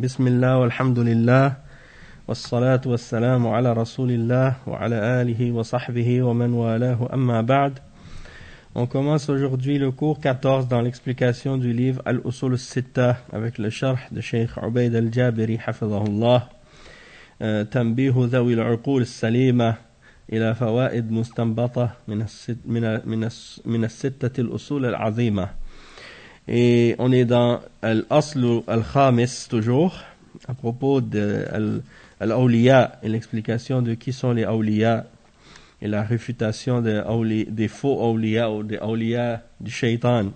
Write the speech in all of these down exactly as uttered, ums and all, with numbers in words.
بسم الله والحمد لله والصلاة والسلام على رسول الله وعلى آله وصحبه ومن والاه أما بعد. On commence aujourd'hui le cours quatorze dans l'explication du livre Al-Usul al-Sitta avec le sharh de Cheikh Ubayd al-Jabiri hafidhahullah. تنبيه ذوي العقول السليمة إلى فوائد مستنبطة من الست من من من الستة الأصول العظيمة. Et on est dans Al-Asl al-Khamis toujours à propos de Al-Awliya et l'explication de qui sont les Awliya et la réfutation des, awli, des faux Awliya ou des Awliya du Shaitan.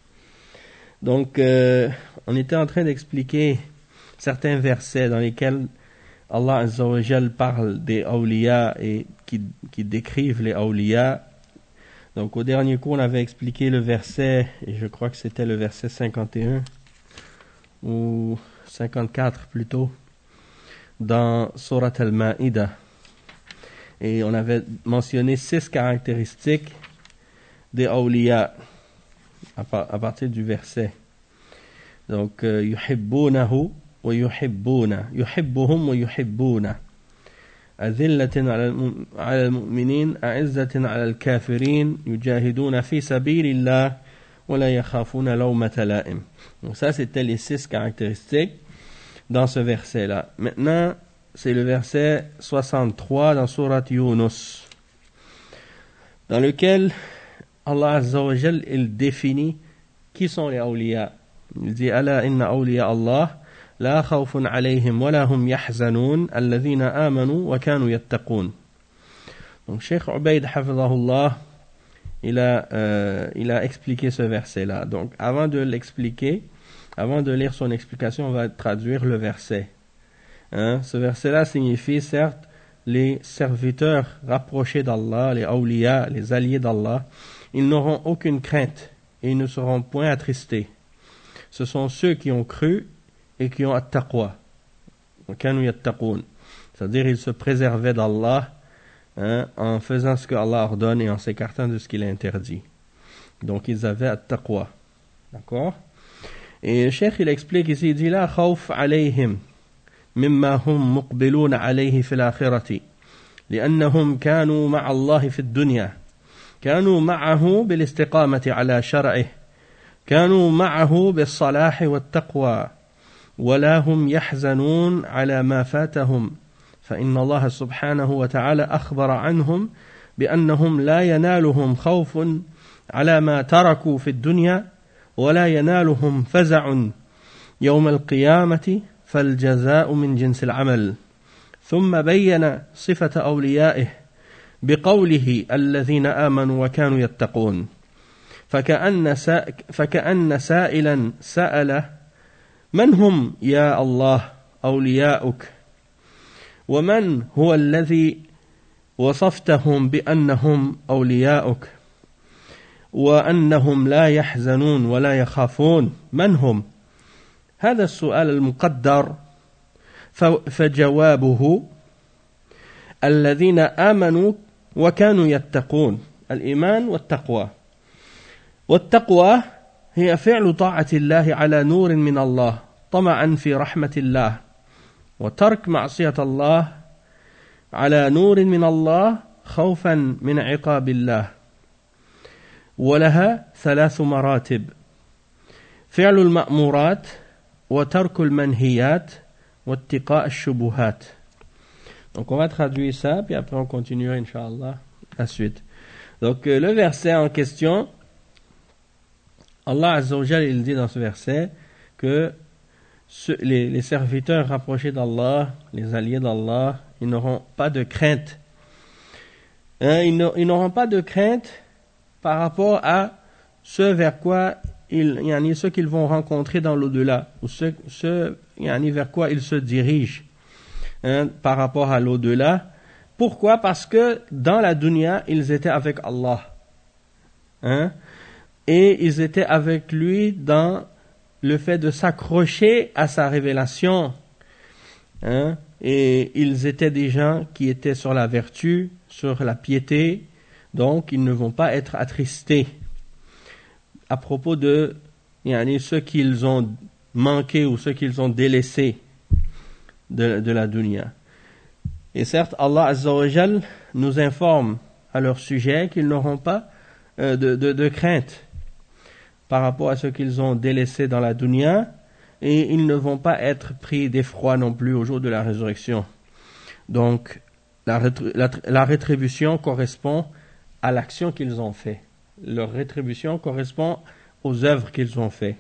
Donc euh, on était en train d'expliquer certains versets dans lesquels Allah Azza wa Jal parle des Awliya et qui, qui décrivent les Awliya. Donc au dernier cours on avait expliqué le verset, et je crois que c'était le verset cinquante et un ou cinquante-quatre plutôt, dans Surat Al-Ma'ida. Et on avait mentionné six caractéristiques des awliya à, par, à partir du verset. Donc yuhibbunahu wa yuhibbuna, yuhibbuhum wa yuhibbuna. أذلة على المؤمنين أعزة على الكافرين يجاهدون في سبيل الله ولا يخافون لومة لائم. Donc ça c'était les six caractéristiques dans ce verset-là. Maintenant c'est le verset soixante-trois dans Surat Yunus, dans lequel Allah Azza wa Jal il définit qui sont les awliya. Il dit ألا إن أولياء الله لا خوف عليهم ولا هم يحزنون الذين آمنوا وكانوا يتقون. Donc Cheikh Ubayd hafidhahullah il a euh, il a expliqué ce verset là. Donc avant de l'expliquer, avant de lire son explication, on va traduire le verset. Hein? Ce verset là signifie certes les serviteurs rapprochés d'Allah, les awliya, les alliés d'Allah, ils n'auront aucune crainte et ils ne seront point attristés. Ce sont ceux qui ont cru et qui ont at-taqwa, c'est-à-dire ils se préservaient d'Allah, hein, en faisant ce que Allah ordonne et en s'écartant de ce qu'il interdit. Donc ils avaient at-taqwa, d'accord. Et le cheikh il explique ici, il dit la khawf alayhim mimma hum muqbilun alayhi fil akhirati لأنهم كانوا مع الله في الدنيا كانوا معه بالاستقامة على شرعه كانوا معه بالصلاح والتقوى ولا هم يحزنون على ما فاتهم فإن الله سبحانه وتعالى أخبر عنهم بأنهم لا ينالهم خوف على ما تركوا في الدنيا ولا ينالهم فزع يوم القيامة فالجزاء من جنس العمل. ثم بين صفة أوليائه بقوله الذين آمنوا وكانوا يتقون فكأن فكأن سائلا سأل من هم يا الله أولياؤك ومن هو الذي وصفتهم بأنهم أولياؤك وأنهم لا يحزنون ولا يخافون من هم؟ هذا السؤال المقدر فجوابه الذين آمنوا وكانوا يتقون. الإيمان والتقوى. والتقوى هي فعل طاعة الله على نور من الله طمعا في رحمة الله وترك معصية الله على نور من الله خوفا من عقاب الله. ولها ثلاث مراتب: فعل المأمورات وترك المنهيات واتقاء الشبهات. Donc on va traduire ça puis après on continuera Inch'Allah la suite. Donc le verset en question, Allah Azza wa Jal il dit dans ce verset que ce, les, les serviteurs rapprochés d'Allah, les alliés d'Allah, ils n'auront pas de crainte. Hein, ils, ils n'auront pas de crainte par rapport à ce vers quoi ils, il y en a ceux qu'ils vont rencontrer dans l'au-delà, ou ce, ce il y en a vers quoi ils se dirigent, hein, par rapport à l'au-delà. Pourquoi? Parce que dans la dunya, ils étaient avec Allah. Hein? Et ils étaient avec lui dans le fait de s'accrocher à sa révélation. Hein? Et ils étaient des gens qui étaient sur la vertu, sur la piété, donc ils ne vont pas être attristés à propos de yani, ceux qu'ils ont manqués ou ceux qu'ils ont délaissés. de, de la dunya. Et certes, Allah Azza wa Jal nous informe à leur sujet qu'ils n'auront pas euh, de, de, de crainte par rapport à ce qu'ils ont délaissé dans la dunya, et ils ne vont pas être pris d'effroi non plus au jour de la résurrection. Donc, la, la, la rétribution correspond à l'action qu'ils ont fait. Leur rétribution correspond aux œuvres qu'ils ont fait.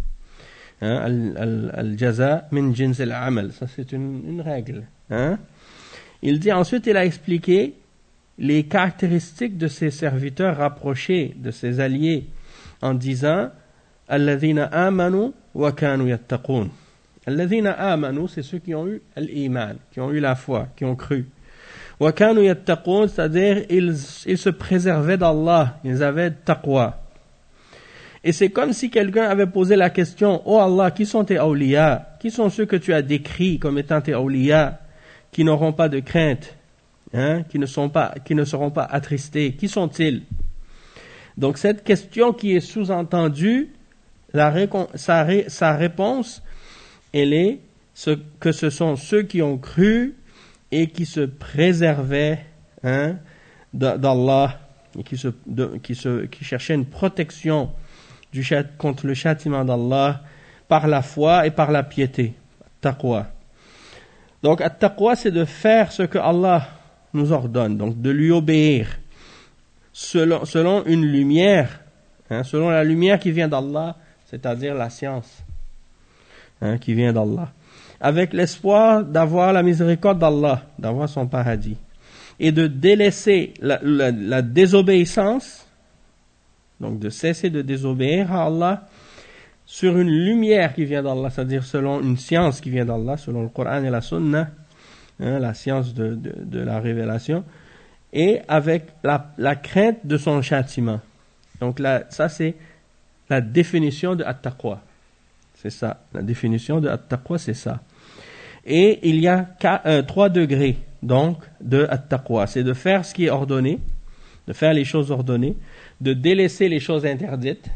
Hein? Al-jaza min jins al-amal. Ça, c'est une, une règle. Hein? Il dit ensuite, il a expliqué les caractéristiques de ses serviteurs rapprochés, de ses alliés, en disant alladhina amanu wa kanu yattaqun. Alladhina amanu, c'est ceux qui ont eu l'iman, qui ont eu la foi, qui ont cru. Wa kanu yattaqun, c'est-à-dire ils, ils se préservaient d'Allah, ils avaient taqwa. Et c'est comme si quelqu'un avait posé la question: oh Allah, qui sont tes awliya? Qui sont ceux que tu as décrits comme étant tes awliya, qui n'auront pas de crainte, hein, qui ne sont pas, qui ne seront pas attristés? Qui sont-ils? Donc cette question qui est sous-entendue, la récon- sa, ré- sa réponse, elle est ce, que ce sont ceux qui ont cru et qui se préservaient, hein, d'Allah, et qui, se, de, qui, se, qui cherchaient une protection du, contre le châtiment d'Allah par la foi et par la piété. Taqwa. Donc, at-taqwa, c'est de faire ce que Allah nous ordonne, donc de lui obéir selon, selon une lumière, hein, selon la lumière qui vient d'Allah, c'est-à-dire la science, hein, qui vient d'Allah, avec l'espoir d'avoir la miséricorde d'Allah, d'avoir son paradis, et de délaisser la, la, la désobéissance, donc de cesser de désobéir à Allah, sur une lumière qui vient d'Allah, c'est-à-dire selon une science qui vient d'Allah, selon le Coran et la Sunna, hein, la science de, de, de la révélation, et avec la, la crainte de son châtiment. Donc là, ça c'est la définition de at-taqwa. C'est ça, la définition de at-taqwa, c'est ça. Et il y a quatre, euh, trois degrés, donc, de at-taqwa. C'est de faire ce qui est ordonné, de faire les choses ordonnées, de délaisser les choses interdites,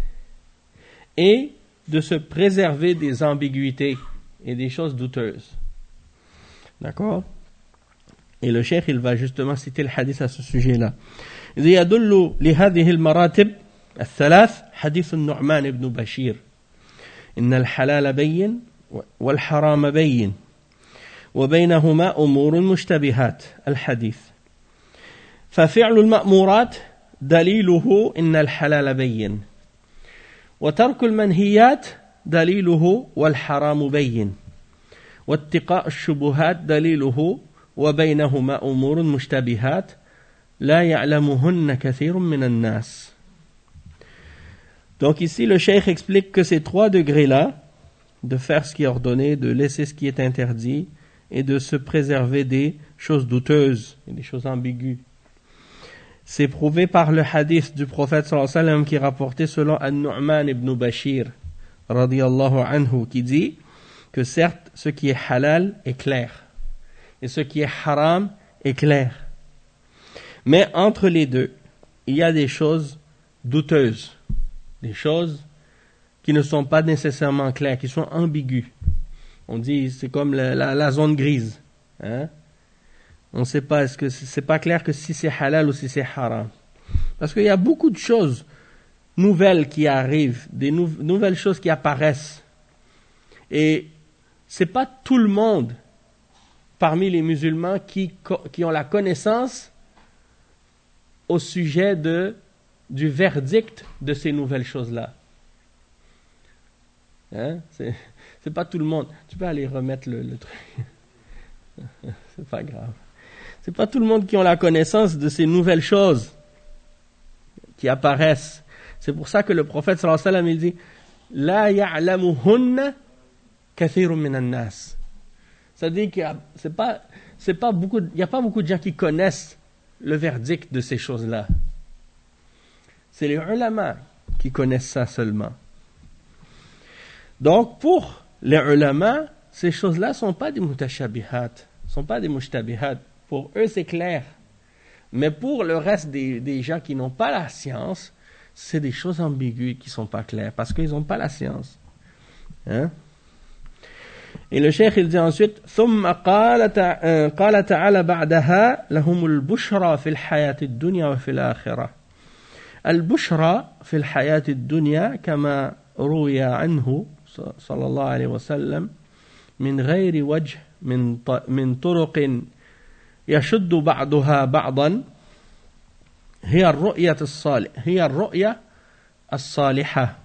et de se préserver des ambiguïtés et des choses douteuses. D'accord? Et le cheikh, il va justement citer le hadith à ce sujet-là. Il dit: يدل لهذه المراتب الثلاث حديث النعمان بن بشير إن الحلال بين والحرام بين وبينهما أمور مشتبهات الحديث ففعل المأمورات دليله إن الحلال بين وترك المنهيات دليله والحرام بين واتقاء الشبهات دليله وبينهما أمور مشتبهات لا يعلمهن كثير من الناس. Donc ici le cheikh explique que ces trois degrés-là, de faire ce qui est ordonné, de laisser ce qui est interdit et de se préserver des choses douteuses et des choses ambiguës, c'est prouvé par le hadith du prophète sallallahu alayhi wa sallam qui est rapporté selon An-Nu'man ibn Bashir radiyallahu anhu, qui dit que certes ce qui est halal est clair et ce qui est haram est clair, mais entre les deux il y a des choses douteuses, des choses qui ne sont pas nécessairement claires, qui sont ambiguës. On dit c'est comme la, la, la zone grise, hein? On ne sait pas, est-ce que c'est pas clair que si c'est halal ou si c'est haram. Parce qu'il y a beaucoup de choses nouvelles qui arrivent, des nou- nouvelles choses qui apparaissent. Et c'est pas tout le monde parmi les musulmans qui, qui ont la connaissance au sujet de, du verdict de ces nouvelles choses-là. Hein? C'est, c'est pas tout le monde. Tu peux aller remettre le, le truc. C'est pas grave. C'est pas tout le monde qui ont la connaissance de ces nouvelles choses qui apparaissent. C'est pour ça que le prophète sallallahu alayhi wa sallam il dit la ya'lamuhunna kathirun minan nas. C'est-à-dire qu'il y a, c'est pas, c'est pas beaucoup, il y a pas beaucoup de gens qui connaissent le verdict de ces choses-là. C'est les ulama qui connaissent ça seulement. Donc pour les ulama, ces choses-là sont pas des mutashabihat, sont pas des mushtabihat. Pour eux, c'est clair. Mais pour le reste des, des gens qui n'ont pas la science, c'est des choses ambiguës qui ne sont pas claires, parce qu'ils n'ont pas la science. Hein? Et le cheikh il dit ensuite ثم قال قال تعالى بعدها لهم البشرى في الحياة الدنيا وفي الآخرة. البشرى في الحياة الدنيا كما روي عنه صلى الله عليه وسلم من غير وجه من من طرق يشد بعضها بعضا هي الرؤية الصالحة هي الرؤية الصالحة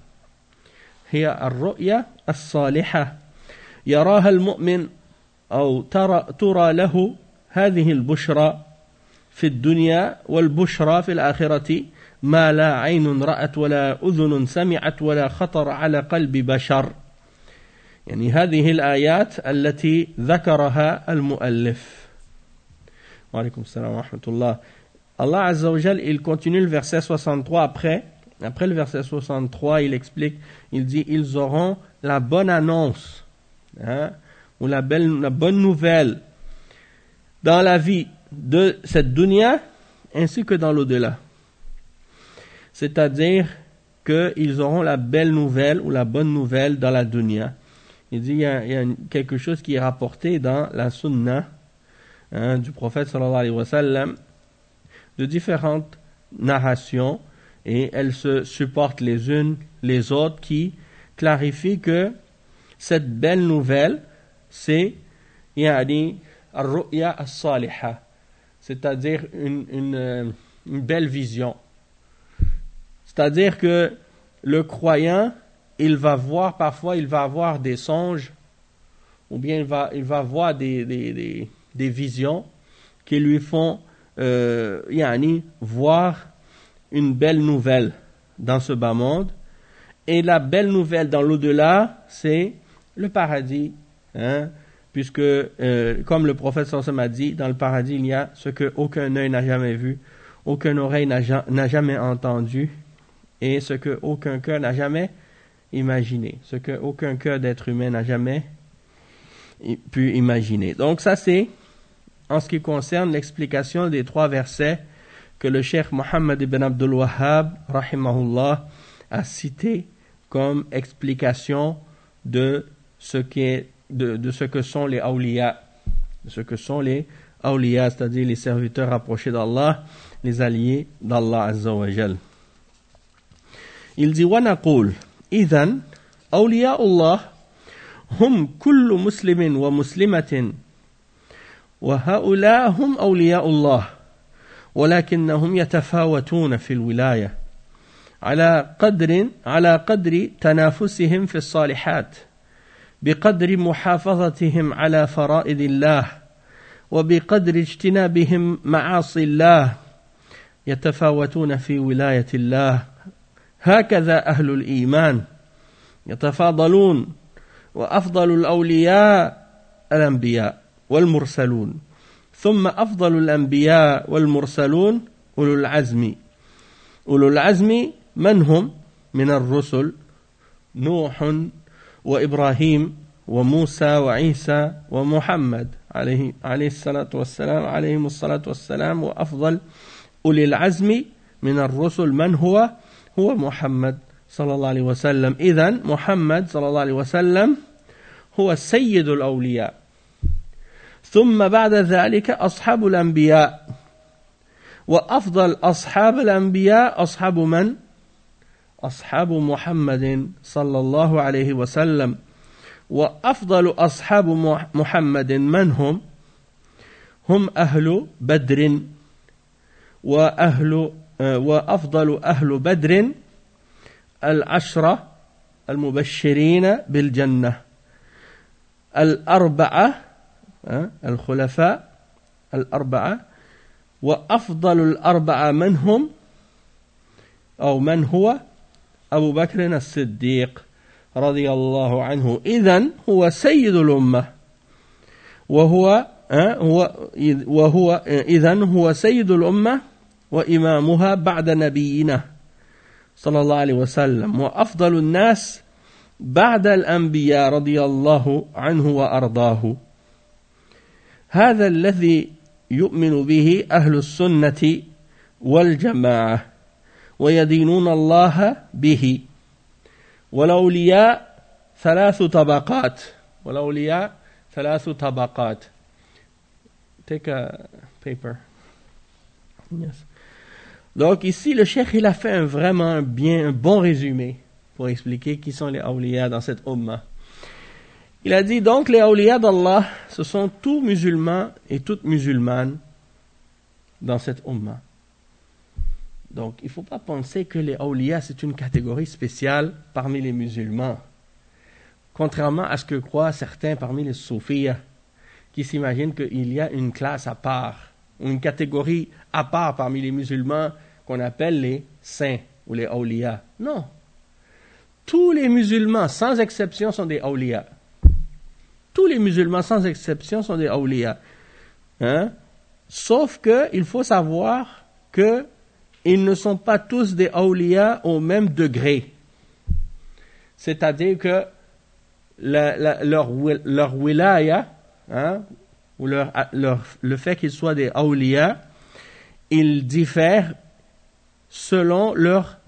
هي الرؤية الصالحة يراها المؤمن أو ترى ترى له هذه البشرى في الدنيا والبشرى في الآخرة ما لا عين رأت ولا أذن سمعت ولا خطر على قلب بشر. يعني هذه الآيات التي ذكرها المؤلف. وعليكم السلام ورحمة الله. Allah Azza wa Jal, il continue le verset soixante-trois après. Après le verset soixante-trois, il explique, il dit, ils auront la bonne annonce, hein, ou la, belle, la bonne nouvelle dans la vie de cette dunya ainsi que dans l'au-delà. C'est-à-dire qu'ils auront la belle nouvelle ou la bonne nouvelle dans la dunya. Il dit, il y a, il y a quelque chose qui est rapporté dans la sunna, hein, du prophète sallallahu alayhi wa sallam, de différentes narrations, et elles se supportent les unes les autres, qui clarifient que cette belle nouvelle, c'est yani ar-ru'ya as-saliha, c'est-à-dire une, une, une belle vision. C'est-à-dire que le croyant, il va voir, parfois il va avoir des songes, ou bien il va, il va voir des, des, des, des visions qui lui font euh, yani, voir une belle nouvelle dans ce bas monde. Et la belle nouvelle dans l'au-delà, c'est le paradis, hein, puisque euh, comme le prophète sallallahu alayhi wa sallam a dit, dans le paradis il y a ce que aucun œil n'a jamais vu, aucune oreille n'a, ja- n'a jamais entendu, et ce que aucun cœur n'a jamais imaginé, ce que aucun cœur d'être humain n'a jamais pu imaginer. Donc ça, c'est en ce qui concerne l'explication des trois versets que le cheikh Mohammed ibn Abdul Wahhab rahimahullah a cité comme explication de ce qui est, de, de ce que sont les awliya, de ce que sont les awliya, c'est-à-dire les serviteurs rapprochés d'Allah, les alliés d'Allah Azza wa Jal. Il dit wa naqul idhan awliya Allah hum kullu muslimin wa muslimatin wa haula hum awliya Allah ولكنهم يتفاوتون في الولاية على قدر على قدر تنافسهم في الصالحات بقدر محافظتهم على فرائض الله وبقدر اجتنابهم معاصي الله يتفاوتون في ولاية الله. هكذا أهل الإيمان يتفاضلون وأفضل الأولياء الأنبياء والمرسلون ثم أفضل الأنبياء والمرسلون أولو العزم. أولو العزم من هم من الرسل؟ نوح وإبراهيم وموسى وعيسى ومحمد عليه عليه الصلاة والسلام عليهم الصلاة والسلام. وأفضل أولي العزم من الرسل من هو؟ هو محمد صلى الله عليه وسلم. إذن محمد صلى الله عليه وسلم هو سيد الأولياء، ثم بعد ذلك أصحاب الأنبياء، وأفضل أصحاب الأنبياء أصحاب من؟ أصحاب محمد صلى الله عليه وسلم. وأفضل أصحاب محمد من هم؟ هم أهل بدر، وأهل وأفضل أهل بدر العشرة المبشرين بالجنة الأربعة الخلفاء الأربعة. وأفضل الأربعة من هم أو من هو؟ أبو بكر الصديق رضي الله عنه. إذن هو سيد الأمة، وهو هو وهو إذن هو سيد الأمة وإمامها بعد نبينا صلى الله عليه وسلم، وأفضل الناس بعد الأنبياء رضي الله عنه وأرضاه. هذا الذي يؤمن به أهل السنة والجماعة ويدينون الله به. والأولياء ثلاث طبقات، والأولياء ثلاث طبقات. Take a paper. Yes. Donc ici, le cheikh, il a fait un vraiment un bien, un bon résumé pour expliquer qui sont les awliya dans cette ummah. Il a dit donc les awliya d'Allah, ce sont tous musulmans et toutes musulmanes dans cette ummah. Donc il ne faut pas penser que les awliya c'est une catégorie spéciale parmi les musulmans. Contrairement à ce que croient certains parmi les soufis qui s'imaginent qu'il y a une classe à part, ou une catégorie à part parmi les musulmans qu'on appelle les saints ou les awliya. Non. Tous les musulmans, sans exception, sont des awliya. Tous les musulmans, sans exception, sont des awliya. Hein? Sauf que il faut savoir que ils ne sont pas tous des awliya au même degré. C'est-à-dire que la, la, leur, leur wilaya, hein, ou leur, leur, le fait qu'ils soient des awliya, ils diffèrent selon leur,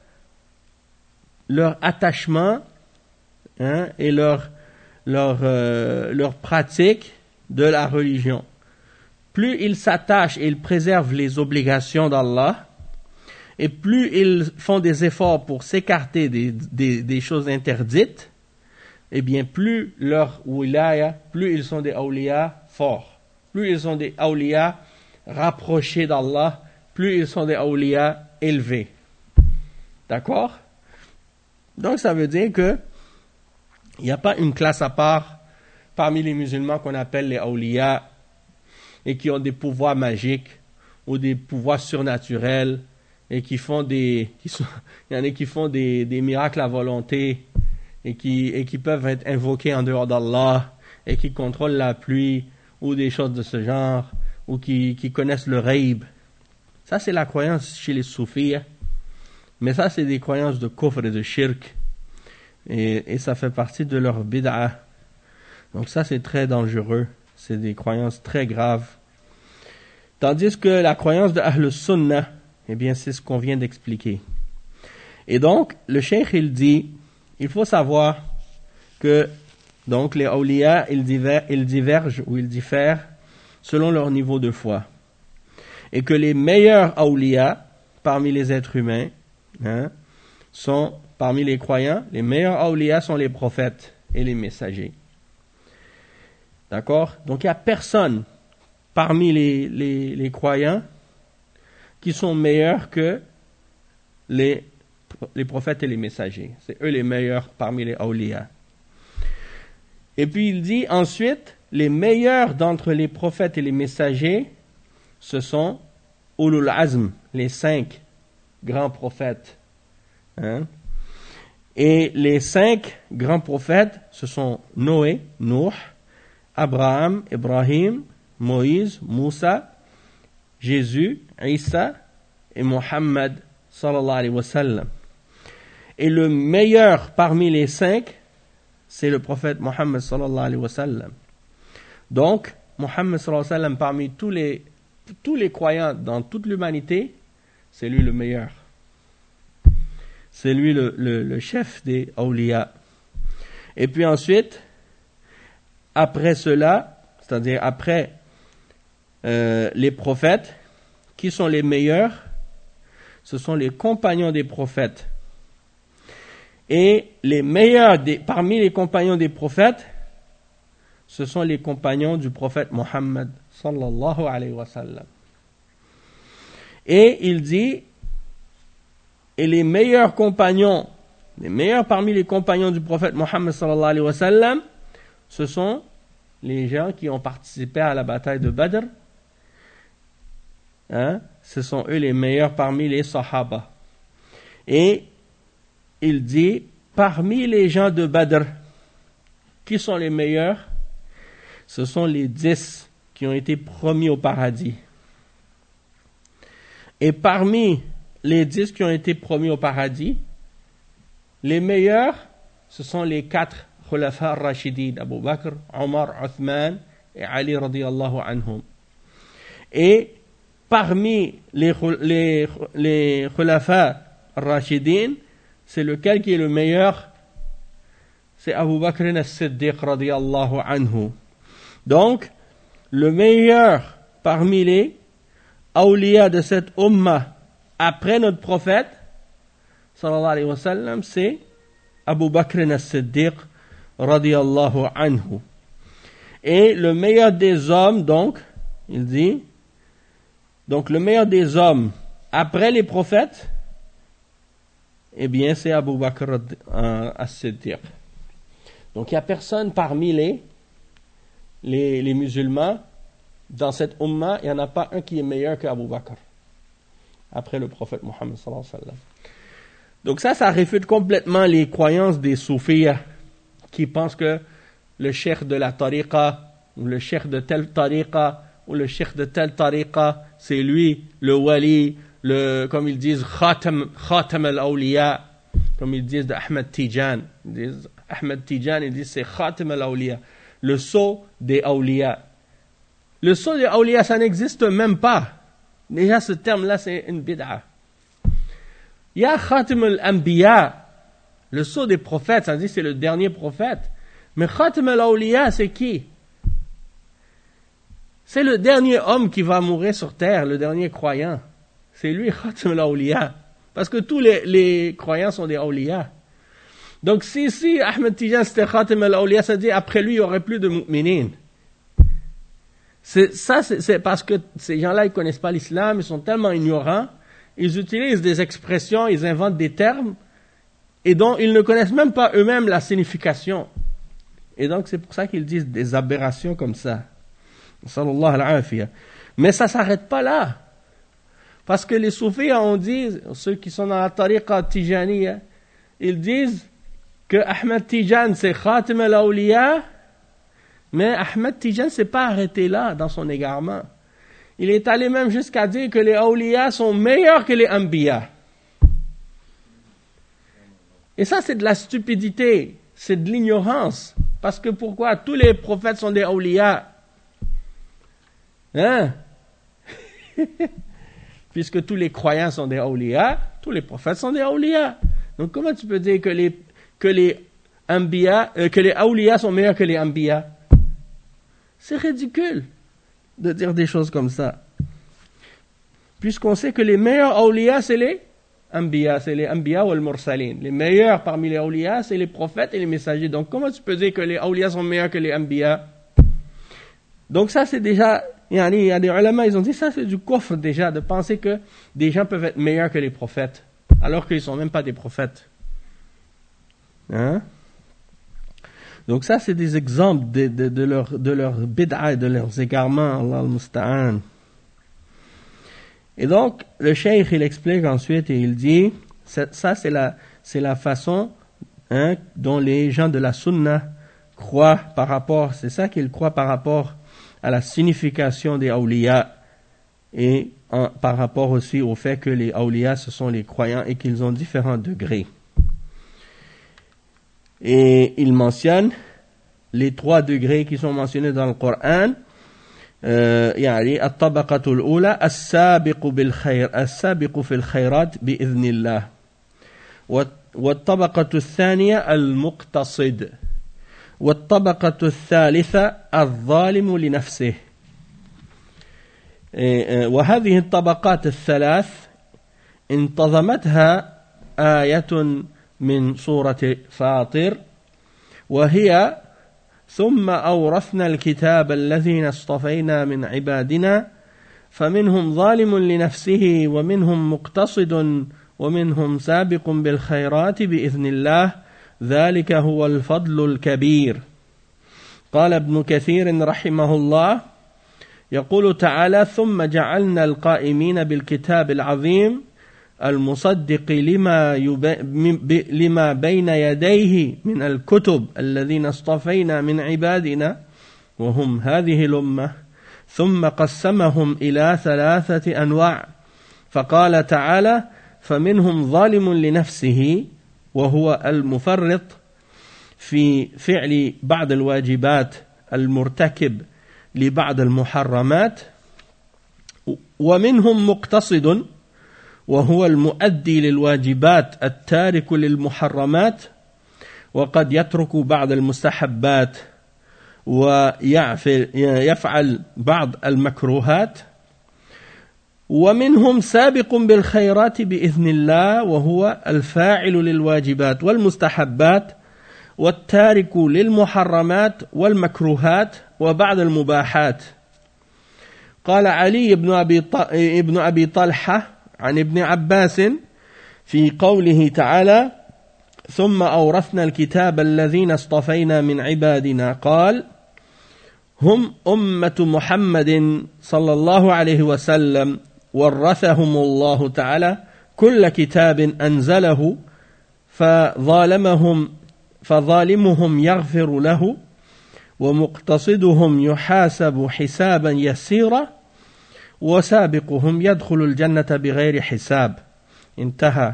leur attachement, hein, et leur, leur, euh, leur pratique de la religion. Plus ils s'attachent et ils préservent les obligations d'Allah, et plus ils font des efforts pour s'écarter des, des, des choses interdites, eh bien plus leur wilaya, plus ils sont des awliya forts, plus ils sont des awliya rapprochés d'Allah, plus ils sont des awliya élevés. D'accord? Donc ça veut dire que il n'y a pas une classe à part parmi les musulmans qu'on appelle les awliya et qui ont des pouvoirs magiques ou des pouvoirs surnaturels et qui font des, qui sont, il y en a qui font des, des miracles à volonté et qui, et qui peuvent être invoqués en dehors d'Allah et qui contrôlent la pluie ou des choses de ce genre ou qui, qui connaissent le ghaib. Ça c'est la croyance chez les soufis, mais ça c'est des croyances de kufr et de shirk et, et ça fait partie de leur bid'a. Donc ça c'est très dangereux, c'est des croyances très graves. Tandis que la croyance de Ahl Sunnah, eh bien, c'est ce qu'on vient d'expliquer. Et donc, le cheikh, il dit, il faut savoir que, donc, les awliya, ils divergent, ils divergent ou ils diffèrent selon leur niveau de foi. Et que les meilleurs awliya, parmi les êtres humains, hein, sont, parmi les croyants, les meilleurs awliya sont les prophètes et les messagers. D'accord? Donc, il n'y a personne parmi les, les, les croyants qui sont meilleurs que les, les prophètes et les messagers. C'est eux les meilleurs parmi les awliya. Et puis il dit ensuite, les meilleurs d'entre les prophètes et les messagers, ce sont Ulul Azm, les cinq grands prophètes. Hein? Et les cinq grands prophètes, ce sont Noé, Nuh, Abraham, Ibrahim, Moïse, Moussa, Jésus, Isa et Mohammed sallallahu alayhi wa sallam. Et le meilleur parmi les cinq, c'est le prophète Mohammed sallallahu alayhi wa sallam. Donc, Mohammed sallallahu alayhi wa sallam, parmi tous les, tous les croyants dans toute l'humanité, c'est lui le meilleur. C'est lui le, le, le chef des awliya. Et puis ensuite, après cela, c'est-à-dire après Euh, les prophètes, qui sont les meilleurs? Ce sont les compagnons des prophètes. Et les meilleurs des, parmi les compagnons des prophètes, ce sont les compagnons du prophète Mohammed sallallahu alayhi wa sallam. Et il dit, et les meilleurs compagnons, les meilleurs parmi les compagnons du prophète Mohammed sallallahu alayhi wa sallam, ce sont les gens qui ont participé à la bataille de Badr. Hein? Ce sont eux les meilleurs parmi les Sahaba. Et il dit, parmi les gens de Badr, qui sont les meilleurs? Ce sont les dix qui ont été promis au paradis. Et parmi les dix qui ont été promis au paradis, les meilleurs, ce sont les quatre Khulafa ar-Rashidin, Abu Bakr, Omar, Uthman et Ali radiyallahu anhum. Et parmi les, les, les Khulafa ar-Rashidin, c'est lequel qui est le meilleur? C'est Abu Bakr as-Siddiq radiyallahu anhu. Donc, le meilleur parmi les awliya de cette umma après notre prophète, sallallahu alayhi wa sallam, c'est Abu Bakr as-Siddiq, radiyallahu anhu. Et le meilleur des hommes, donc, il dit, donc le meilleur des hommes après les prophètes, eh bien, c'est Abu Bakr as-Siddiq. Donc, il n'y a personne parmi les, les, les musulmans, dans cette umma, il n'y en a pas un qui est meilleur qu'Abu Bakr, après le prophète Mohammed sallallahu alayhi wa sallam. Donc ça, ça réfute complètement les croyances des soufis qui pensent que le cheikh de la tariqa, ou le cheikh de telle tariqa, ou le cheikh de telle tariqa, c'est lui, le wali, le, comme ils disent, khatam, khatam al-awliya, comme ils disent de Ahmed Tijan. Ils disent, Ahmed Tijan, ils disent c'est khatam al-awliya, le sceau des awliya. Le sceau des awliya, ça n'existe même pas. Déjà, ce terme-là, c'est une bid'a. Il y a khatam al-anbiya, le sceau des prophètes, ça dit c'est le dernier prophète. Mais khatam al-awliya, c'est qui? C'est le dernier homme qui va mourir sur terre, le dernier croyant. C'est lui, khatam al-awliya. Parce que tous les, les croyants sont des awliya. Donc si, si Ahmed Tijan c'était khatam al-awliya, ça dit après lui, il n'y aurait plus de mu'minin. C'est, ça, c'est, c'est parce que ces gens-là, ils connaissent pas l'islam, ils sont tellement ignorants, ils utilisent des expressions, ils inventent des termes, et dont ils ne connaissent même pas eux-mêmes la signification. Et donc, c'est pour ça qu'ils disent des aberrations comme ça. Sallallahu alayhi wa. Mais ça s'arrête pas là. Parce que les soufis ont dit, ceux qui sont dans la tariqa tijaniya, ils disent que Ahmed Tijan, c'est khatim al-awliya, mais Ahmed Tijan ne s'est pas arrêté là, dans son égarement. Il est allé même jusqu'à dire que les awliya sont meilleurs que les anbiya. Et ça, c'est de la stupidité, c'est de l'ignorance. Parce que pourquoi? Tous les prophètes sont des awliya. Hein? Puisque tous les croyants sont des awliya, tous les prophètes sont des awliya. Donc comment tu peux dire que les, que les anbiya, euh, que les awliya sont meilleurs que les anbiya? C'est ridicule de dire des choses comme ça. Puisqu'on sait que les meilleurs awliya, c'est les anbiya, c'est les anbiya ou al-mursalin. Les meilleurs parmi les awliya, c'est les prophètes et les messagers. Donc comment tu peux dire que les awliya sont meilleurs que les anbiya? Donc ça c'est déjà, il y a des ulama, ils ont dit ça c'est du kufr déjà, de penser que des gens peuvent être meilleurs que les prophètes, alors qu'ils ne sont même pas des prophètes. Hein? Donc ça, c'est des exemples de, de, de leur, de leur bid'a, de leurs égarements, Allah al-Musta'an. Et donc, le cheikh, il explique ensuite et il dit, ça c'est la, c'est la façon hein, dont les gens de la sunna croient par rapport, c'est ça qu'ils croient par rapport à la signification des awliya et en, par rapport aussi au fait que les awliya, ce sont les croyants et qu'ils ont différents degrés. Et il mentionne les trois degrés qui sont mentionnés dans le Coran. Euh, يعني الطبقة الأولى السابق بالخير السابق في الخيرات بإذن الله والطبقة الثانية المقتصد والطبقة الثالثة الظالم لنفسه وهذه الطبقات الثلاث انتظمتها آية من سورة فاطر وهي ثم أورثنا الكتاب الذين اصطفينا من عبادنا فمنهم ظالم لنفسه ومنهم مقتصد ومنهم سابق بالخيرات بإذن الله ذلك هو الفضل الكبير. قال ابن كثير رحمه الله يقول تعالى ثم جعلنا القائمين بالكتاب العظيم المصدق لما, لما بين يديه من الكتب الذين اصطفينا من عبادنا وهم هذه الأمة ثم قسمهم إلى ثلاثة أنواع فقال تعالى فمنهم ظالم لنفسه وهو المفرط في فعل بعض الواجبات المرتكب لبعض المحرمات ومنهم مقتصد وهو المؤدي للواجبات التارك للمحرمات وقد يترك بعض المستحبات ويفعل بعض المكروهات ومنهم سابق بالخيرات بإذن الله وهو الفاعل للواجبات والمستحبات والتارك للمحرمات والمكروهات وبعض المباحات. قال علي بن أبي ابن أبي طلحة عن ابن عباس في قوله تعالى ثم أورثنا الكتاب الذين اصطفينا من عبادنا قال هم أمة محمد صلى الله عليه وسلم ورثهم الله تعالى كل كتاب أنزله فظالمهم فظالمهم يغفر له ومقتصدهم يحاسب حسابا يسيرا وسابقهم يدخل الجنة بغير حساب. انتهى.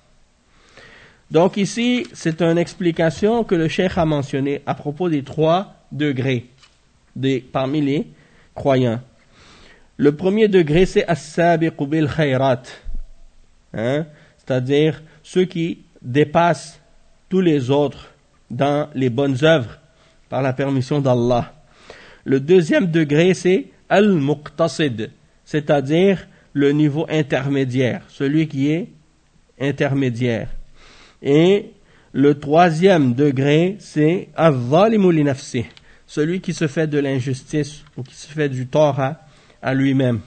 Donc ici, c'est une explication que le cheikh a mentionnée à propos des trois degrés des, parmi les croyants. Le premier degré, c'est as-sabiqu bil khayrat, hein, c'est-à-dire ceux qui dépassent tous les autres dans les bonnes œuvres par la permission d'Allah. Le deuxième degré, c'est al-muqtasid, c'est-à-dire le niveau intermédiaire, celui qui est intermédiaire. Et le troisième degré, c'est al-zalimu li nafsih, celui qui se fait de l'injustice ou qui se fait du tort à, à lui-même.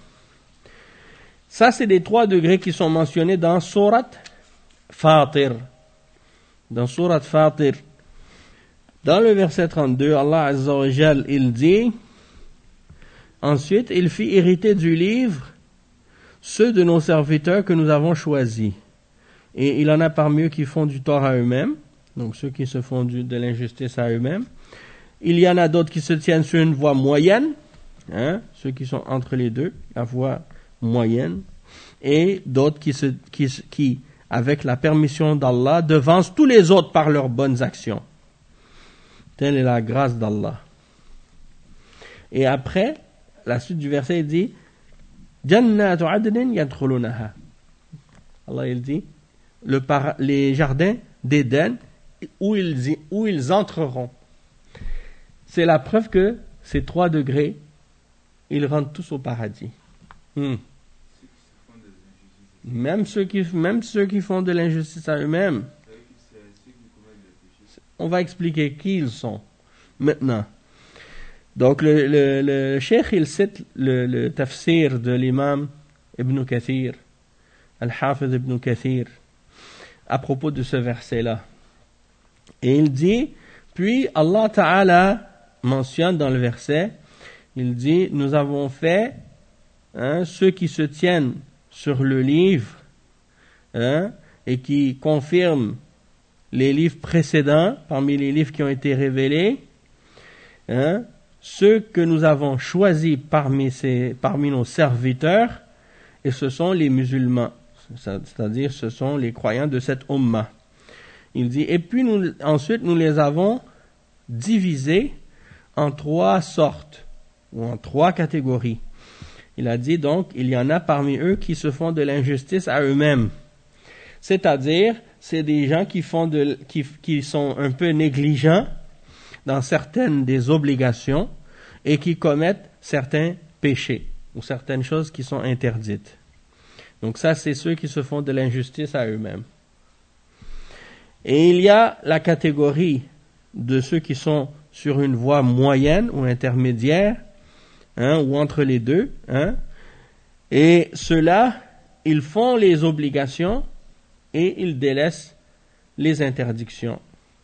Ça, c'est les trois degrés qui sont mentionnés dans Surat Fatir. Dans Surat Fatir, dans le verset trente-deux, Allah Azza wa Jal, il dit, ensuite, il fit hériter du livre ceux de nos serviteurs que nous avons choisis. Et il en a parmi eux qui font du tort à eux-mêmes, donc ceux qui se font du, de l'injustice à eux-mêmes. Il y en a d'autres qui se tiennent sur une voie moyenne, hein, ceux qui sont entre les deux, la voie moyenne, et d'autres qui, se, qui, qui, avec la permission d'Allah, devancent tous les autres par leurs bonnes actions. Telle est la grâce d'Allah. Et après, la suite du verset, il dit Jannatu adnin yadkhulunaha. Allah, il dit le par, les jardins d'Éden où ils, où ils entreront. C'est la preuve que ces trois degrés, ils rentrent tous au paradis. Hmm. Même ceux qui, même ceux qui font de l'injustice à eux-mêmes. On va expliquer qui ils sont maintenant. Donc le, le, le cheikh, il cite le, le tafsir de l'imam Ibn Kathir, Al-Hafiz Ibn Kathir, à propos de ce verset-là. Et il dit, puis Allah Ta'ala mentionne dans le verset, il dit, nous avons fait hein, ceux qui se tiennent sur le livre hein, et qui confirment les livres précédents, parmi les livres qui ont été révélés, hein, ceux que nous avons choisis parmi, ces, parmi nos serviteurs, et ce sont les musulmans, c'est-à-dire ce sont les croyants de cette ummah. Il dit, et puis nous, ensuite nous les avons divisés en trois sortes, ou en trois catégories. Il a dit donc, il y en a parmi eux qui se font de l'injustice à eux-mêmes. C'est-à-dire, c'est des gens qui font de, qui, qui sont un peu négligents dans certaines des obligations et qui commettent certains péchés ou certaines choses qui sont interdites. Donc ça, c'est ceux qui se font de l'injustice à eux-mêmes. Et il y a la catégorie de ceux qui sont sur une voie moyenne ou intermédiaire, hein, ou entre les deux, hein, et ceux-là, ils font les obligations et ils délaissent les interdictions.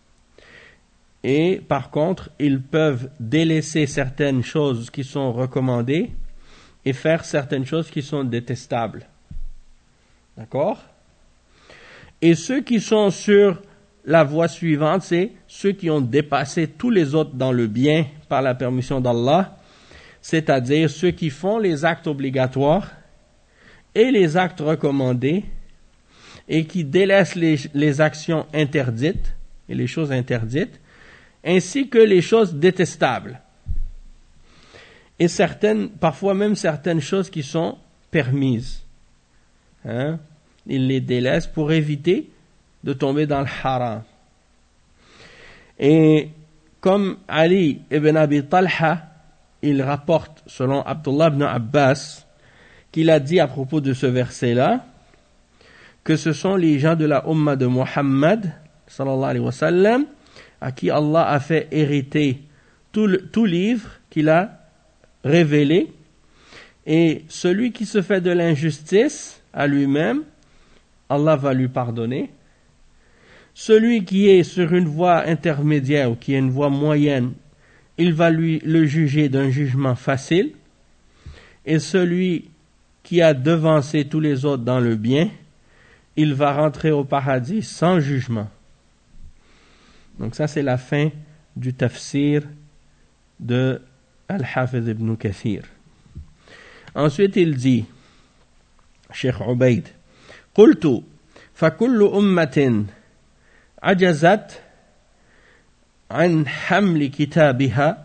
Et par contre, ils peuvent délaisser certaines choses qui sont recommandées et faire certaines choses qui sont détestables. D'accord? Et ceux qui sont sur la voie suivante, c'est ceux qui ont dépassé tous les autres dans le bien par la permission d'Allah, c'est-à-dire ceux qui font les actes obligatoires et les actes recommandés et qui délaissent les, les actions interdites et les choses interdites, ainsi que les choses détestables. Et certaines, parfois même certaines choses qui sont permises. Hein? Ils les délaissent pour éviter de tomber dans le haram. Et comme Ali ibn Abi Talha, il rapporte, selon Abdullah ibn Abbas, qu'il a dit à propos de ce verset-là, que ce sont les gens de la Ummah de Muhammad, sallallahu alayhi wa sallam, à qui Allah a fait hériter tout, le, tout livre qu'il a révélé, et celui qui se fait de l'injustice à lui-même, Allah va lui pardonner. Celui qui est sur une voie intermédiaire ou qui est une voie moyenne, il va lui le juger d'un jugement facile. Et celui qui a devancé tous les autres dans le bien, il va rentrer au paradis sans jugement. Donc ça, c'est la fin du tafsir de Al-Hafiz ibn Kathir. Ensuite, il dit, Cheikh Ubayd, قلت فكل أمة عجزت عن حمل كتابها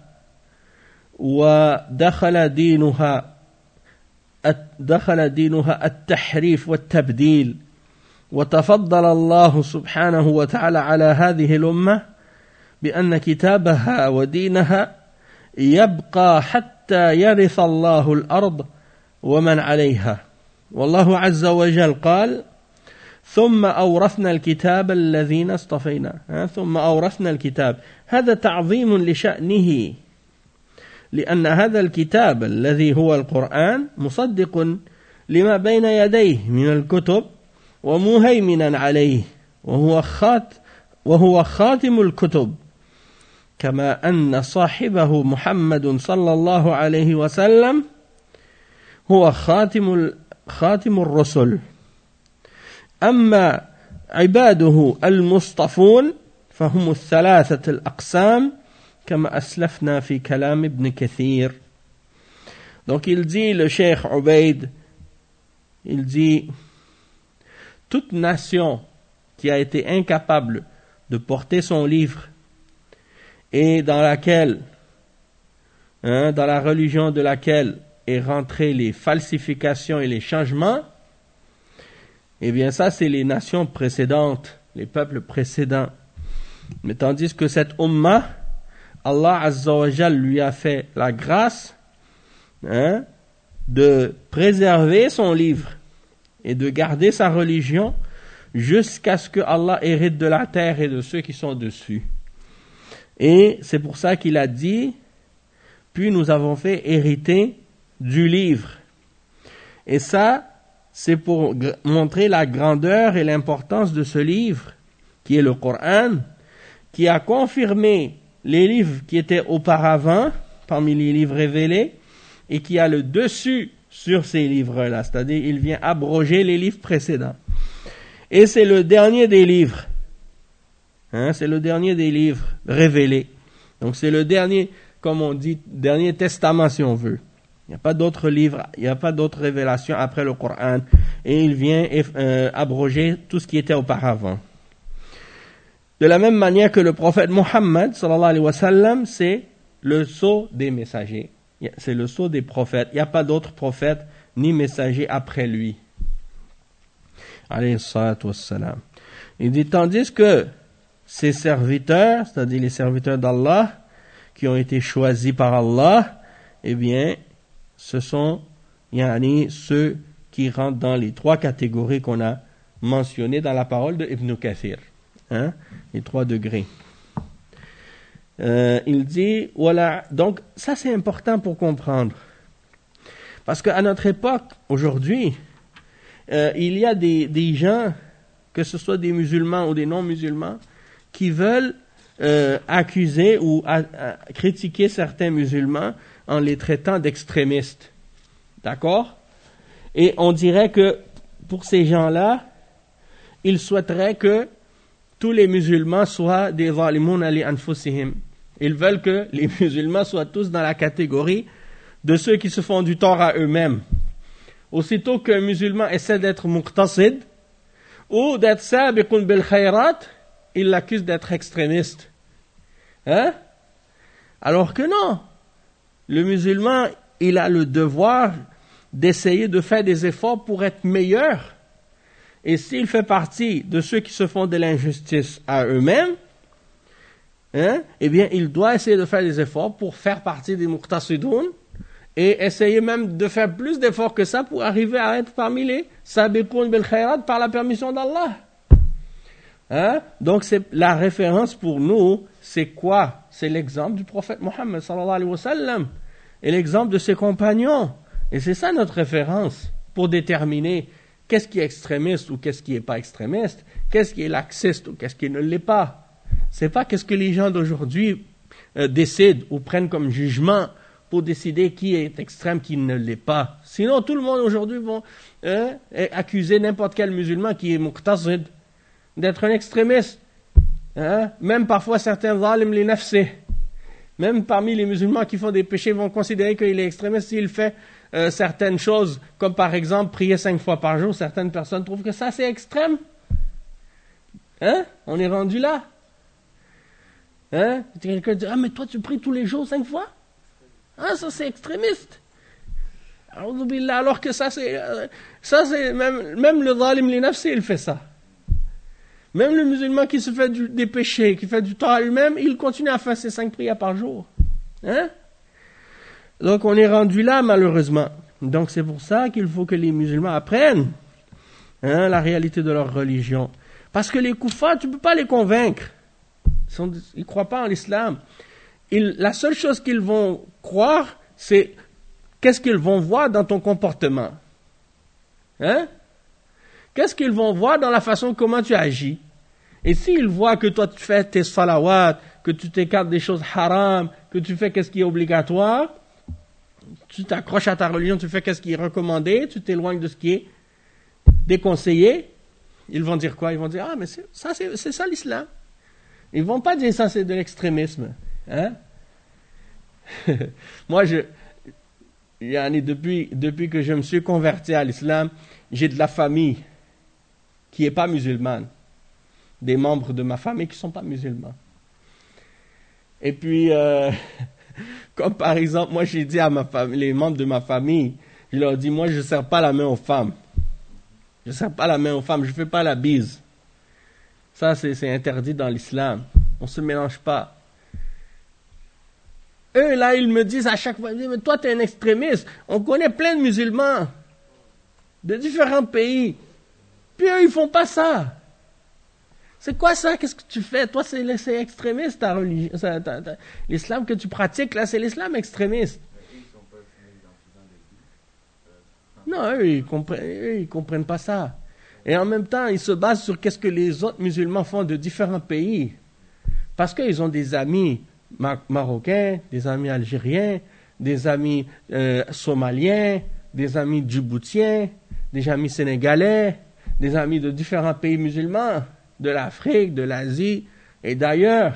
ودخل دينها دخل دينها التحريف والتبديل وتفضل الله سبحانه وتعالى على هذه الأمة بأن كتابها ودينها يبقى حتى يرث الله الأرض ومن عليها والله عز وجل قال ثم أورثنا الكتاب الذين اصطفينا ثم أورثنا الكتاب هذا تعظيم لشأنه لأن هذا الكتاب الذي هو القرآن مصدق لما بين يديه من الكتب ومهيمنا عليه وهو خات وهو خاتم الكتب كما أن صاحبه محمد صلى الله عليه وسلم هو خاتم خاتم الرسل أما عباده المصطفون فهم الثلاثة الأقسام كما أسلفنا في كلام ابن كثير. Donc il dit, le Cheikh Ubayd, il dit, toute nation qui a été incapable de porter son livre et dans laquelle, hein, dans la religion de laquelle est rentré les falsifications et les changements, eh bien ça c'est les nations précédentes, les peuples précédents. Mais tandis que cette Ummah, Allah Azza wa Jal lui a fait la grâce, hein, de préserver son livre et de garder sa religion jusqu'à ce que Allah hérite de la terre et de ceux qui sont dessus. Et c'est pour ça qu'il a dit, puis nous avons fait hériter du livre. Et ça, c'est pour gr- montrer la grandeur et l'importance de ce livre, qui est le Coran, qui a confirmé les livres qui étaient auparavant, parmi les livres révélés, et qui a le dessus sur ces livres-là, c'est-à-dire il vient abroger les livres précédents. Et c'est le dernier des livres, hein, c'est le dernier des livres révélés. Donc c'est le dernier, comme on dit, dernier testament si on veut. Il n'y a pas d'autres livres, il n'y a pas d'autres révélations après le Coran, et il vient euh, abroger tout ce qui était auparavant. De la même manière que le prophète Muhammad, sallallahu alayhi wa sallam, c'est le sceau des messagers. C'est le sceau des prophètes. Il n'y a pas d'autres prophètes ni messagers après lui. Alayhi salatu wassalam. Il dit, tandis que ces serviteurs, c'est-à-dire les serviteurs d'Allah, qui ont été choisis par Allah, eh bien, ce sont yani, ceux qui rentrent dans les trois catégories qu'on a mentionnées dans la parole de Ibn Kathir. Hein, les trois degrés. Euh, il dit, voilà, donc ça c'est important pour comprendre. Parce qu'à notre époque, aujourd'hui, euh, il y a des, des gens, que ce soit des musulmans ou des non-musulmans, qui veulent euh, accuser ou à, à critiquer certains musulmans en les traitant d'extrémistes. D'accord? Et on dirait que pour ces gens-là, ils souhaiteraient que tous les musulmans soient des zalimoun li anfusihim. Ils veulent que les musulmans soient tous dans la catégorie de ceux qui se font du tort à eux-mêmes. Aussitôt qu'un musulman essaie d'être muqtasid ou d'être sabiqun bil khayrat, il l'accuse d'être extrémiste. Hein? Alors que non. Le musulman, il a le devoir d'essayer de faire des efforts pour être meilleur. Et s'il fait partie de ceux qui se font de l'injustice à eux-mêmes, hein, eh bien, il doit essayer de faire des efforts pour faire partie des muqtasidoun et essayer même de faire plus d'efforts que ça pour arriver à être parmi les sabiqoun bil khayrat par la permission d'Allah. Hein? Donc, c'est la référence pour nous, c'est quoi? C'est l'exemple du prophète Mohammed sallallahu alayhi wa sallam et l'exemple de ses compagnons. Et c'est ça notre référence pour déterminer qu'est-ce qui est extrémiste ou qu'est-ce qui n'est pas extrémiste, qu'est-ce qui est laxiste ou qu'est-ce qui ne l'est pas. C'est pas qu'est-ce que les gens d'aujourd'hui euh, décident ou prennent comme jugement pour décider qui est extrême, qui ne l'est pas. Sinon, tout le monde aujourd'hui va euh, accuser n'importe quel musulman qui est muqtasid d'être un extrémiste. Hein? Même parfois certains zalim li nafsi, même parmi les musulmans qui font des péchés vont considérer qu'il est extrémiste s'il fait euh, certaines choses, comme par exemple prier cinq fois par jour. Certaines personnes trouvent que ça c'est extrême. Hein? On est rendu là. Hein? Quelqu'un dit, ah mais toi tu pries tous les jours cinq fois? Ah ça c'est extrémiste. Alors que ça c'est, ça c'est même, même le zalim li nafsi il fait ça. Même le musulman qui se fait du, des péchés, qui fait du tort à lui-même, il continue à faire ses cinq prières par jour. Hein? Donc on est rendu là malheureusement. Donc c'est pour ça qu'il faut que les musulmans apprennent hein, la réalité de leur religion. Parce que les koufars, tu ne peux pas les convaincre. Ils ne croient pas en l'islam. Ils, la seule chose qu'ils vont croire, c'est qu'est-ce qu'ils vont voir dans ton comportement. Hein? Qu'est-ce qu'ils vont voir dans la façon comment tu agis? Et s'ils voient que toi tu fais tes salawats, que tu t'écartes des choses haram, que tu fais qu'est-ce qui est obligatoire, tu t'accroches à ta religion, tu fais qu'est-ce qui est recommandé, tu t'éloignes de ce qui est déconseillé, ils vont dire quoi? Ils vont dire, ah mais c'est, ça c'est, c'est ça l'islam. Ils vont pas dire ça c'est de l'extrémisme. Hein? Moi je, depuis, depuis que je me suis converti à l'islam, j'ai de la famille qui n'est pas musulmane, des membres de ma famille qui ne sont pas musulmans. Et puis, euh, comme par exemple, moi j'ai dit à ma famille, les membres de ma famille, je leur dis, moi je ne serre pas la main aux femmes. Je ne serre pas la main aux femmes, je ne fais pas la bise. Ça, c'est, c'est interdit dans l'islam. On ne se mélange pas. Eux, là, ils me disent à chaque fois, mais toi, tu es un extrémiste. On connaît plein de musulmans de différents pays. Puis eux, ils font pas ça. C'est quoi ça? Qu'est-ce que tu fais? Toi, c'est, c'est extrémiste, ta religion. Ça, ta, ta, l'islam que tu pratiques, là, c'est l'islam extrémiste. Non, eux, ils comprennent, eux, ils comprennent pas ça. Et en même temps, ils se basent sur qu'est-ce que les autres musulmans font de différents pays. Parce qu'ils ont des amis mar- marocains, des amis algériens, des amis euh, somaliens, des amis djiboutiens, des amis sénégalais, des amis de différents pays musulmans, de l'Afrique, de l'Asie et d'ailleurs,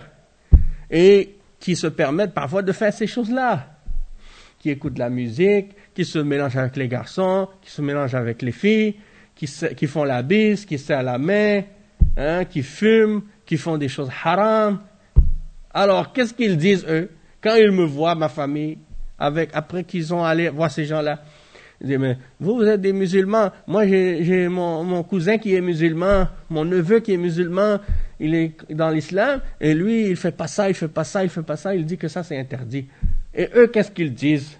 et qui se permettent parfois de faire ces choses-là, qui écoutent de la musique, qui se mélangent avec les garçons, qui se mélangent avec les filles, qui, se, qui font la bise, qui serrent la main, hein, qui fument, qui font des choses haram. Alors, qu'est-ce qu'ils disent, eux, quand ils me voient, ma famille, avec, après qu'ils ont allé voir ces gens-là? Ils disent, mais vous, vous êtes des musulmans. Moi, j'ai, j'ai mon, mon cousin qui est musulman, mon neveu qui est musulman, il est dans l'islam, et lui, il fait pas ça, il fait pas ça, il fait pas ça, il dit que ça, c'est interdit. Et eux, qu'est-ce qu'ils disent?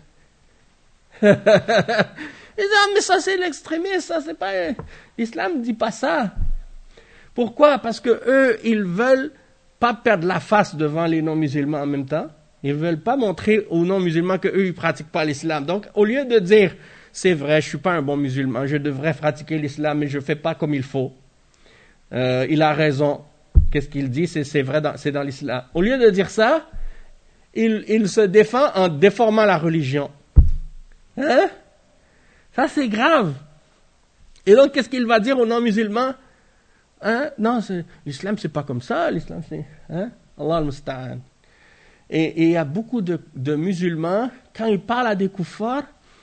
Ils disent, ah, mais ça, c'est l'extrémisme, ça, c'est pas, l'islam ne dit pas ça. Pourquoi? Parce que eux, ils veulent pas perdre la face devant les non-musulmans en même temps. Ils veulent pas montrer aux non-musulmans qu'eux, ils pratiquent pas l'islam. Donc, au lieu de dire, c'est vrai, je suis pas un bon musulman, je devrais pratiquer l'islam, mais je fais pas comme il faut. Euh, il a raison. Qu'est-ce qu'il dit? C'est, c'est vrai, dans, c'est dans l'islam. Au lieu de dire ça, il, il se défend en déformant la religion. Hein? Ça, c'est grave. Et donc, qu'est-ce qu'il va dire aux non-musulmans? Hein? Non, c'est, l'islam, c'est pas comme ça. L'islam, c'est... Hein? Allah al-Musta'an. Et il y a beaucoup de, de musulmans, quand ils parlent à des koufars,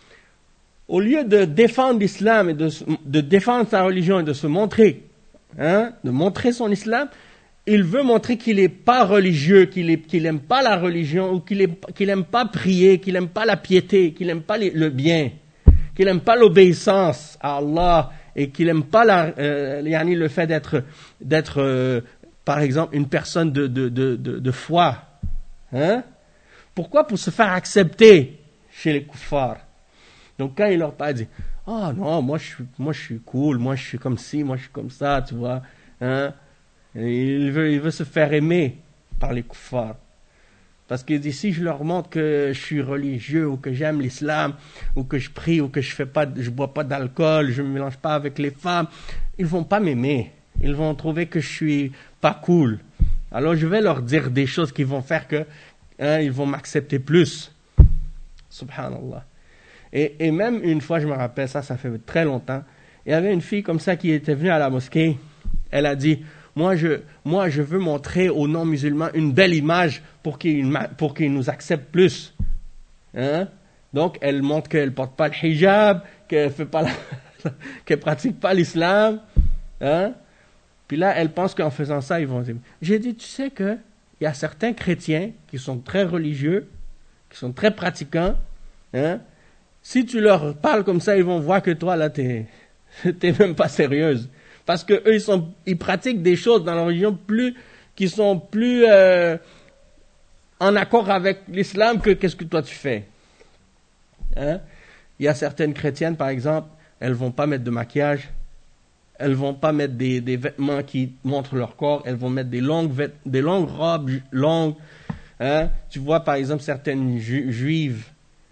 au lieu de défendre l'islam et de, de défendre sa religion et de se montrer, hein, de montrer son islam, il veut montrer qu'il n'est pas religieux, qu'il est, qu'il n'aime pas la religion, ou qu'il est, qu'il n'aime pas prier, qu'il n'aime pas la piété, qu'il n'aime pas les, le bien, qu'il n'aime pas l'obéissance à Allah, et qu'il n'aime pas la, euh, yani le fait d'être, d'être euh, par exemple, une personne de, de, de, de, de foi. Hein? Pourquoi? Pour se faire accepter chez les kuffars. Donc quand il leur parle, il dit, oh non, moi je, suis, moi je suis cool, moi je suis comme ci, moi je suis comme ça, tu vois. Hein? Et il, veut, il veut se faire aimer par les kuffars. Parce qu'il dit, si je leur montre que je suis religieux, ou que j'aime l'islam, ou que je prie, ou que je fais pas, je bois pas d'alcool, je me mélange pas avec les femmes, ils vont pas m'aimer. Ils vont trouver que je suis pas cool. Alors je vais leur dire des choses qui vont faire que, hein, ils vont m'accepter plus. Subhanallah. Et, et même une fois, je me rappelle, ça, ça fait très longtemps, il y avait une fille comme ça qui était venue à la mosquée. Elle a dit, moi je, moi, je veux montrer aux non-musulmans une belle image pour qu'ils, pour qu'ils nous acceptent plus. Hein? Donc, elle montre qu'elle porte pas le hijab, qu'elle fait pas la, qu'elle pratique pas l'islam. Hein? Puis là, elle pense qu'en faisant ça, ils vont dire. J'ai dit, tu sais que il y a certains chrétiens qui sont très religieux, qui sont très pratiquants. Hein? Si tu leur parles comme ça, ils vont voir que toi, là, t'es, t'es même pas sérieuse. Parce que eux, ils sont, ils pratiquent des choses dans la religion plus, qui sont plus, euh, en accord avec l'islam que qu'est-ce que toi tu fais. Hein? Il y a certaines chrétiennes, par exemple, elles vont pas mettre de maquillage, elles vont pas mettre des, des vêtements qui montrent leur corps, elles vont mettre des longues, vêt- des longues robes longues. Hein? Tu vois, par exemple, certaines ju- juives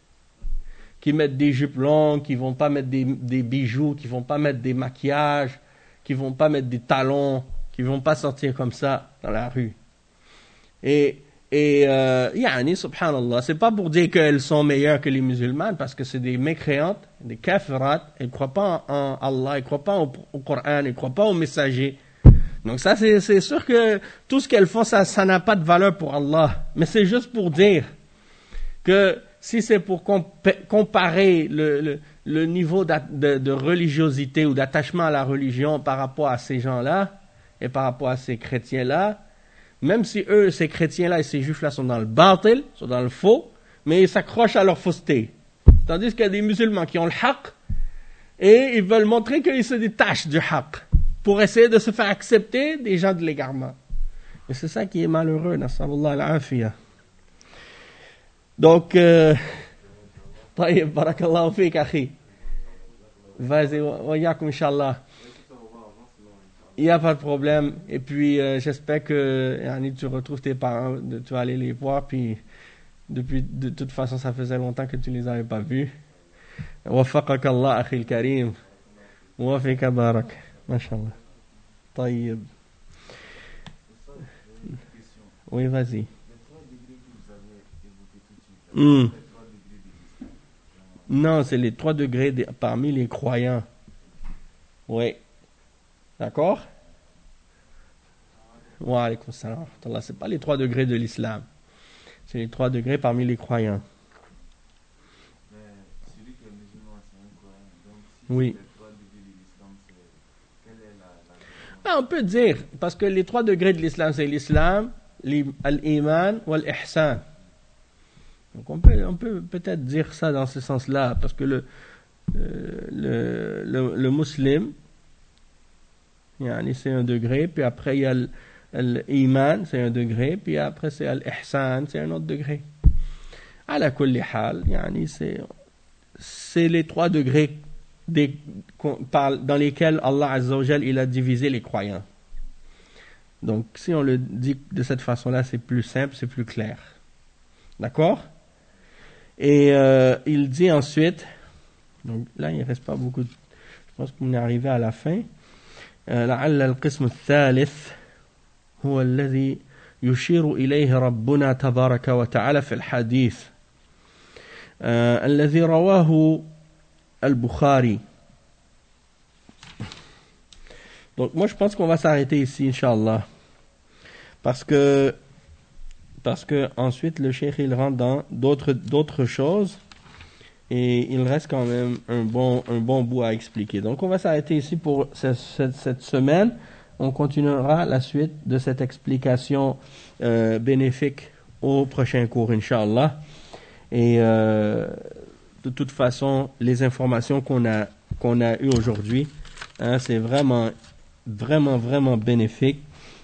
qui mettent des jupes longues, qui vont pas mettre des, des bijoux, qui vont pas mettre des maquillages, qui vont pas mettre des talons, qui vont pas sortir comme ça dans la rue. Et, et, euh, yani, subhanallah, c'est pas pour dire qu'elles sont meilleures que les musulmanes, parce que c'est des mécréantes, des kafirat, elles croient pas en, en Allah, elles croient pas au, au Coran, elles croient pas au messager. Donc ça, c'est, c'est sûr que tout ce qu'elles font, ça, ça n'a pas de valeur pour Allah. Mais c'est juste pour dire que si c'est pour compa- comparer le, le, le niveau de, de religiosité ou d'attachement à la religion par rapport à ces gens-là et par rapport à ces chrétiens-là, même si eux, ces chrétiens-là et ces juifs-là sont dans le batil, sont dans le faux, mais ils s'accrochent à leur fausseté. Tandis qu'il y a des musulmans qui ont le haqq et ils veulent montrer qu'ils se détachent du haqq pour essayer de se faire accepter des gens de l'égarement. Et c'est ça qui est malheureux, nasallallahu al-afiyah. Donc, euh, طيب بارك الله فيك أخي. Vas-y, وياكم إن شاء الله. Il n'y a pas de problème. Et puis, euh, j'espère que yani, tu retrouves tes parents, de, tu vas aller les voir. Puis, depuis, de toute façon, ça faisait longtemps que tu ne les avais pas vus. وفقك الله أخي الكريم. وفيك بارك. ما شاء الله. طيب. Oui, vas-y. Hmm. Non, c'est les trois degrés de, parmi les croyants. Oui. D'accord? Wa alaykoum salam. C'est pas les trois degrés de l'islam. C'est les trois degrés parmi les croyants. Mais celui qui est musulman, c'est un croyant. Donc, si oui. c'est les trois degrés de l'islam, c'est... quelle est la... la... Ben, on peut dire, parce que les trois degrés de l'islam, c'est l'islam, l'iman ou l'ihsan. Donc on peut, on peut peut-être dire ça dans ce sens-là, parce que le, le, le, le musulman, c'est un degré, puis après il y a l'iman, c'est un degré, puis après c'est l'ihsan, c'est un autre degré. À la kulli hal, c'est, c'est les trois degrés des, dans lesquels Allah Azza wa Jal, il a divisé les croyants. Donc si on le dit de cette façon-là, c'est plus simple, c'est plus clair. D'accord? Et euh, il dit ensuite, donc là il ne reste pas beaucoup de, je pense qu'on est arrivé à la fin. لعل القسم الثالث هو الذي يشير إليه ربنا تبارك وتعالى في الحديث الذي رواه البخاري. Donc moi je pense qu'on va s'arrêter ici, Inch'Allah, parce que parce que ensuite le cheikh il rentre dans d'autres d'autres choses et il reste quand même un bon un bon bout à expliquer. Donc on va s'arrêter ici pour cette, cette, cette semaine. On continuera la suite de cette explication euh, bénéfique au prochain cours, Inch'Allah. Et euh, de toute façon, les informations qu'on a qu'on a eues aujourd'hui, hein, c'est vraiment vraiment vraiment bénéfique.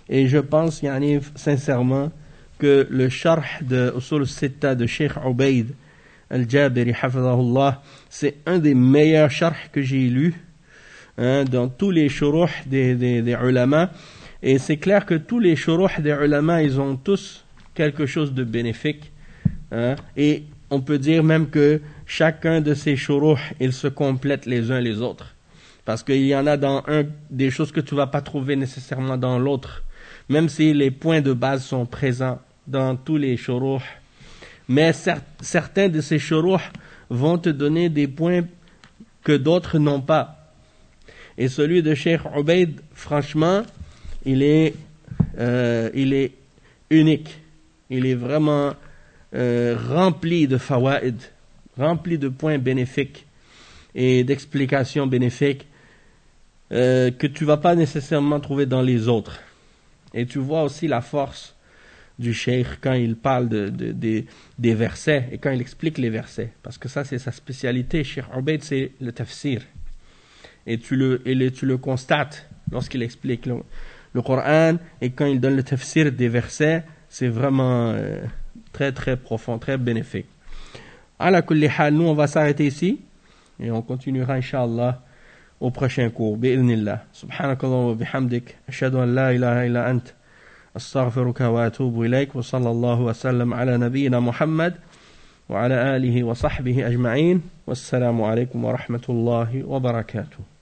Et je pense, yani, sincèrement, que le sharh de Usul al-Sitta de Cheikh Ubaid al-Jabiri, hafidhahullah, c'est un des meilleurs sharhs que j'ai lus hein, dans tous les shuruh des, des, des ulama. Et c'est clair que tous les shuruh des ulama, ils ont tous quelque chose de bénéfique. Hein, et on peut dire même que chacun de ces shuruh, ils se complètent les uns les autres. Parce qu'il y en a dans un des choses que tu ne vas pas trouver nécessairement dans l'autre. Même si les points de base sont présents dans tous les shuruh. Mais cer- certains de ces shuruh vont te donner des points que d'autres n'ont pas. Et celui de Cheikh Ubaid, franchement, il est, euh, il est unique. Il est vraiment euh, rempli de fawaid, rempli de points bénéfiques et d'explications bénéfiques euh, que tu ne vas pas nécessairement trouver dans les autres. Et tu vois aussi la force du cheikh quand il parle de, de, de, des versets et quand il explique les versets. Parce que ça, c'est sa spécialité. Cheikh Ubaid, c'est le tafsir. Et tu le, et le, tu le constates lorsqu'il explique le, le Coran et quand il donne le tafsir des versets, c'est vraiment euh, très très profond, très bénéfique. Ala kulli hal, nous on va s'arrêter ici et on continuera Inch'Allah au prochain cours. Bi'idhnillah. Subhanakallah wa bihamdik. Ashhadu an la ilaha illa ant. أستغفرك وأتوب إليك وصلى الله وسلم على نبينا محمد وعلى آله وصحبه أجمعين والسلام عليكم ورحمة الله وبركاته.